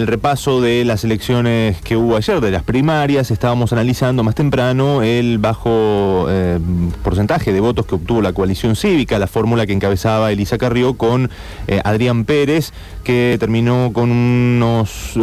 el repaso de las elecciones que hubo ayer, de las primarias, estábamos analizando más temprano el bajo porcentaje de votos que obtuvo la coalición cívica, la fórmula que encabezaba Elisa Carrió con Adrián Pérez, que terminó con unos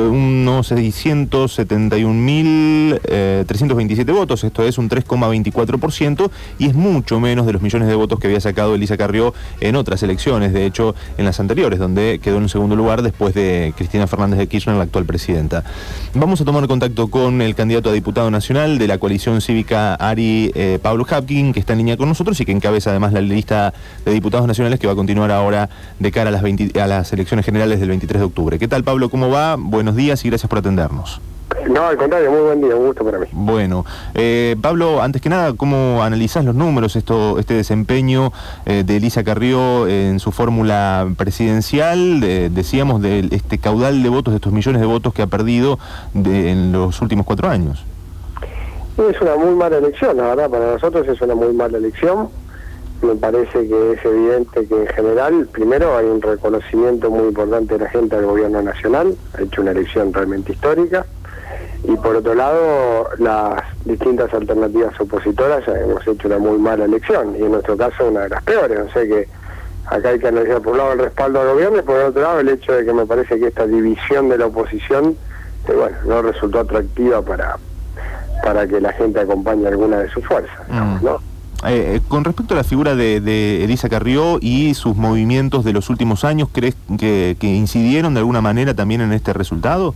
671.327 votos, esto es un 3,24%, y es mucho menos de los millones de votos que había sacado Elisa Carrió en otras elecciones, de hecho en las anteriores, donde quedó en segundo lugar después de Cristina Fernández de Kirchner, la actual presidenta. Vamos a tomar contacto con el candidato a diputado nacional de la coalición cívica ARI, Pablo Hapkin, que está en línea con nosotros y que encabeza además la lista de diputados nacionales que va a continuar ahora de cara a las elecciones generales del 23 de octubre. ¿Qué tal, Pablo? ¿Cómo va? Buenos días y gracias por atendernos. No, al contrario, muy buen día, un gusto para mí. Bueno, Pablo, antes que nada, ¿cómo analizás los números, este desempeño de Elisa Carrió en su fórmula presidencial, decíamos, de este caudal de votos, de estos millones de votos que ha perdido en los últimos 4 años? Es una muy mala elección, la verdad, para nosotros es una muy mala elección. Me parece que es evidente que en general, primero hay un reconocimiento muy importante de la gente al gobierno nacional, ha hecho una elección realmente histórica. Y por otro lado, las distintas alternativas opositoras hemos hecho una muy mala elección, y en nuestro caso una de las peores. O sea que acá hay que analizar por un lado el respaldo al gobierno y por otro lado el hecho de que me parece que esta división de la oposición no resultó atractiva para que la gente acompañe alguna de sus fuerzas, digamos, ¿no? Con respecto a la figura de Elisa Carrió y sus movimientos de los últimos años, ¿crees que incidieron de alguna manera también en este resultado?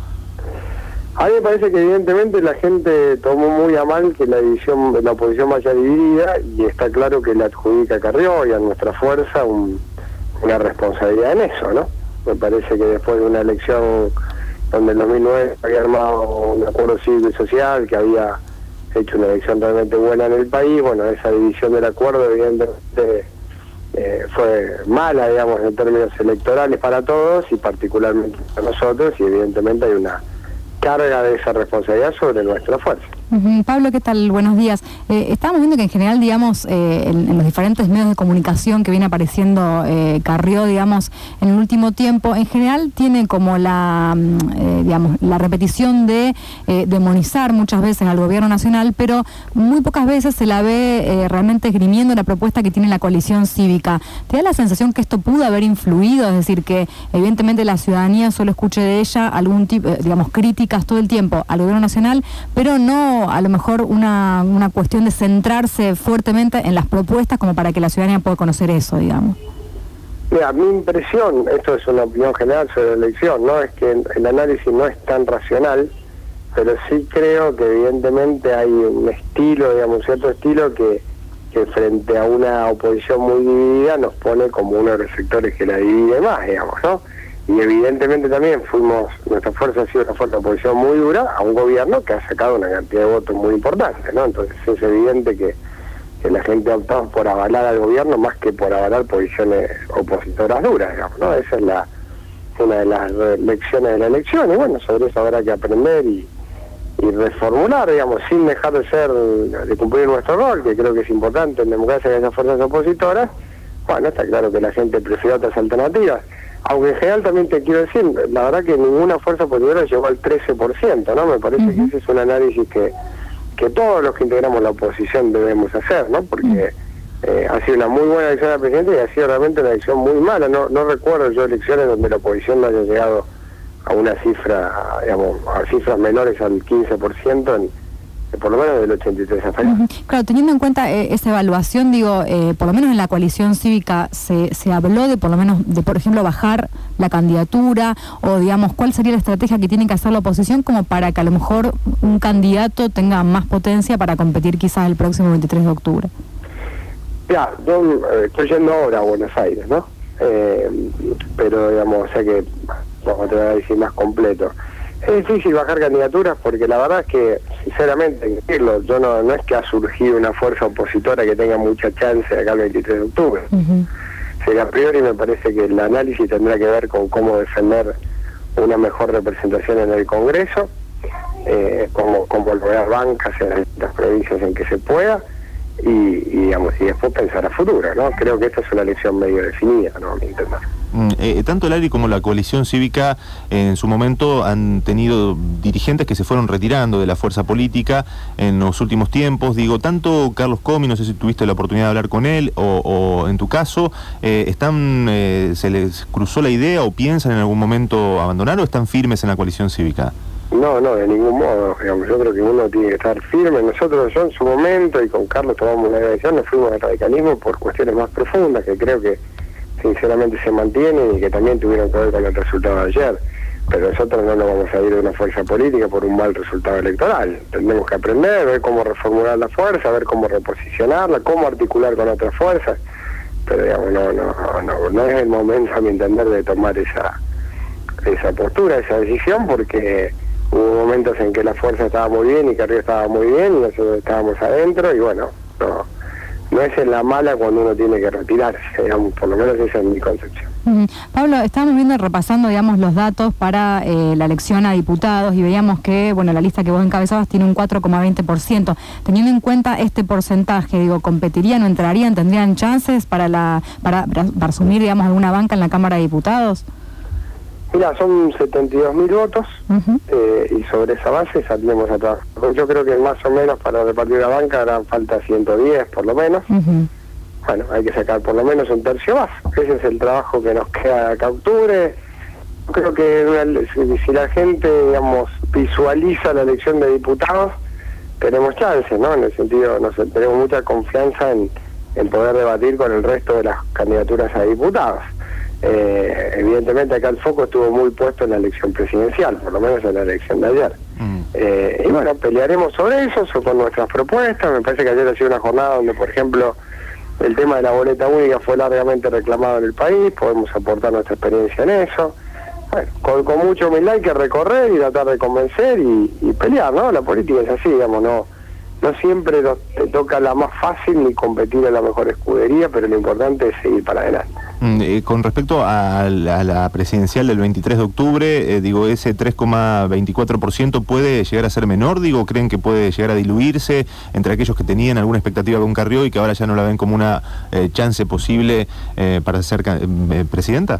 A mí me parece que evidentemente la gente tomó muy a mal que la oposición vaya dividida, y está claro que le adjudica a Carrió y a nuestra fuerza una responsabilidad en eso, ¿no? Me parece que después de una elección donde en 2009 había armado un acuerdo cívico y social, que había hecho una elección realmente buena en el país, bueno, esa división del acuerdo evidentemente fue mala, digamos, en términos electorales para todos y particularmente para nosotros, y evidentemente hay una carga de esa responsabilidad sobre nuestra fuerza. Pablo, ¿qué tal? Buenos días. Estábamos viendo que en general, digamos, en los diferentes medios de comunicación que viene apareciendo Carrió, digamos, en el último tiempo, en general tiene como la repetición de demonizar muchas veces al gobierno nacional, pero muy pocas veces se la ve realmente esgrimiendo la propuesta que tiene la coalición cívica. ¿Te da la sensación que esto pudo haber influido? Es decir, que evidentemente la ciudadanía solo escuche de ella algún tipo, críticas todo el tiempo al gobierno nacional, pero no a lo mejor una cuestión de centrarse fuertemente en las propuestas como para que la ciudadanía pueda conocer eso, digamos. Mira, mi impresión, esto es una opinión general sobre la elección, ¿no? Es que el análisis no es tan racional, pero sí creo que evidentemente hay un estilo, digamos, un cierto estilo que frente a una oposición muy dividida nos pone como uno de los sectores que la divide más, digamos, ¿no? Y evidentemente también nuestra fuerza ha sido una fuerza de oposición muy dura a un gobierno que ha sacado una cantidad de votos muy importante, ¿no? Entonces es evidente que la gente ha optado por avalar al gobierno más que por avalar posiciones opositoras duras, digamos, ¿no? Esa es una de las lecciones de la elección, y bueno, sobre eso habrá que aprender y reformular, digamos, sin dejar de cumplir nuestro rol, que creo que es importante en democracia de esas fuerzas opositoras. Bueno, está claro que la gente prefiere otras alternativas. Aunque en general también te quiero decir, la verdad que ninguna fuerza opositora llegó al 13%, ¿no? Me parece que ese es un análisis que todos los que integramos la oposición debemos hacer, ¿no? Porque ha sido una muy buena elección de la presidenta y ha sido realmente una elección muy mala. No recuerdo yo elecciones donde la oposición no haya llegado a una cifra, digamos, a cifras menores al 15% por lo menos del 83 hasta acá. Claro, teniendo en cuenta esa evaluación, digo, por lo menos en la coalición cívica se habló de, por ejemplo, bajar la candidatura, o digamos, ¿cuál sería la estrategia que tiene que hacer la oposición como para que a lo mejor un candidato tenga más potencia para competir quizás el próximo 23 de octubre? Ya, yo estoy yendo ahora a Buenos Aires, ¿no? Pero, digamos, o sea que vamos a tener un análisis más completo. Es difícil bajar candidaturas porque la verdad es que, sinceramente, yo no es que ha surgido una fuerza opositora que tenga mucha chance de acá el 23 de octubre. O sea, a priori me parece que el análisis tendrá que ver con cómo defender una mejor representación en el Congreso, cómo lograr bancas en las distintas provincias en que se pueda, y después pensar a futuro, ¿no? Creo que esta es una elección medio definida, ¿no? A mi entender. Tanto el ARI como la coalición cívica en su momento han tenido dirigentes que se fueron retirando de la fuerza política en los últimos tiempos. Digo, tanto Carlos Comi, no sé si tuviste la oportunidad de hablar con él, o en tu caso, ¿se les cruzó la idea o piensan en algún momento abandonar o están firmes en la coalición cívica? No, de ningún modo. Digamos, yo creo que uno tiene que estar firme. Yo en su momento, y con Carlos tomamos una decisión, nos fuimos al radicalismo por cuestiones más profundas que creo que sinceramente se mantienen y que también tuvieron que ver con el resultado de ayer. Pero nosotros no nos vamos a ir de una fuerza política por un mal resultado electoral. Tenemos que aprender, ver cómo reformular la fuerza, ver cómo reposicionarla, cómo articular con otras fuerzas. Pero digamos, no es el momento, a mi entender, de tomar esa postura, esa decisión, porque hubo momentos en que la fuerza estaba muy bien y Carrió estaba muy bien y nosotros estábamos adentro y bueno, no es en la mala cuando uno tiene que retirarse, digamos, por lo menos esa es mi concepción. Pablo, estábamos viendo, repasando, digamos, los datos para la elección a diputados y veíamos que, bueno, la lista que vos encabezabas tiene un 4,20%. Teniendo en cuenta este porcentaje, digo, ¿competirían o entrarían, tendrían chances para asumir, digamos, alguna banca en la Cámara de Diputados? Mira, son 72.000 votos y sobre esa base salimos a trabajar. Yo creo que más o menos para repartir la banca harán falta 110 por lo menos. Bueno, hay que sacar por lo menos un tercio más. Ese es el trabajo que nos queda acá a octubre. Creo que si la gente, digamos, visualiza la elección de diputados, tenemos chances, ¿no? En el sentido, tenemos mucha confianza en poder debatir con el resto de las candidaturas a diputados. Evidentemente acá el foco estuvo muy puesto en la elección presidencial, por lo menos en la elección de ayer. Y bueno, pelearemos sobre eso, con nuestras propuestas. Me parece que ayer ha sido una jornada donde, por ejemplo, el tema de la boleta única fue largamente reclamado en el país, podemos aportar nuestra experiencia en eso. Bueno, con mucha humildad hay que recorrer y tratar de convencer y pelear, ¿no? La política es así, digamos, no siempre te toca la más fácil ni competir en la mejor escudería, pero lo importante es seguir para adelante. Con respecto a la presidencial del 23 de octubre, digo, ese 3,24% puede llegar a ser menor, digo, ¿creen que puede llegar a diluirse entre aquellos que tenían alguna expectativa con Carrió y que ahora ya no la ven como una chance posible para ser presidenta?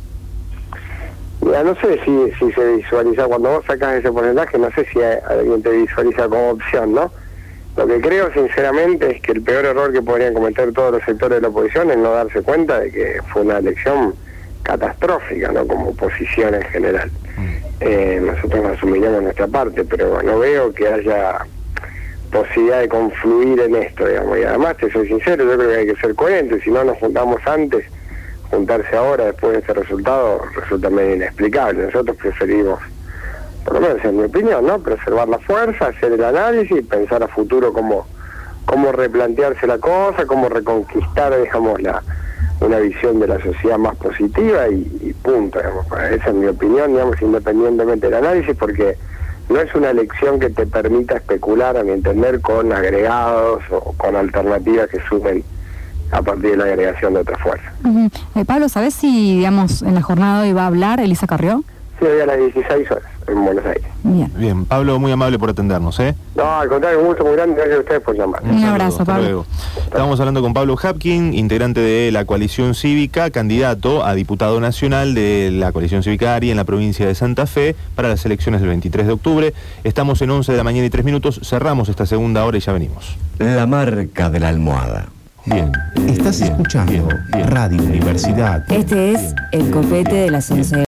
Ya no sé si se visualiza, cuando vos sacás ese porcentaje, no sé si alguien te visualiza como opción, ¿no? Lo que creo sinceramente es que el peor error que podrían cometer todos los sectores de la oposición es no darse cuenta de que fue una elección catastrófica, ¿no? Como oposición en general. Nosotros asumiremos nuestra parte, pero no veo que haya posibilidad de confluir en esto, digamos. Y además, te soy sincero, yo creo que hay que ser coherentes. Si no nos juntamos antes, juntarse ahora después de este resultado resulta medio inexplicable. Nosotros preferimos, por lo menos en mi opinión, ¿no?, preservar la fuerza, hacer el análisis, pensar a futuro cómo replantearse la cosa, cómo reconquistar, digamos, una visión de la sociedad más positiva y punto, digamos. Esa es mi opinión, digamos, independientemente del análisis, porque no es una elección que te permita especular, a mi entender, con agregados o con alternativas que sumen a partir de la agregación de otra fuerza. Pablo, ¿sabés si, digamos, en la jornada de hoy va a hablar Elisa Carrió? Sí, hoy a las 16 horas, en Buenos Aires. Bien, Pablo, muy amable por atendernos, ¿eh? No, al contrario, un gusto muy grande, gracias a ustedes por llamar. Un abrazo, Pablo. Luego. Estamos hablando con Pablo Hapkin, integrante de la coalición cívica, candidato a diputado nacional de la coalición cívica ARI en la provincia de Santa Fe para las elecciones del 23 de octubre. Estamos en 11 de la mañana y 3 minutos, cerramos esta segunda hora y ya venimos. La marca de la almohada. Bien, estás escuchando Radio Universidad. Este es el copete de las 11.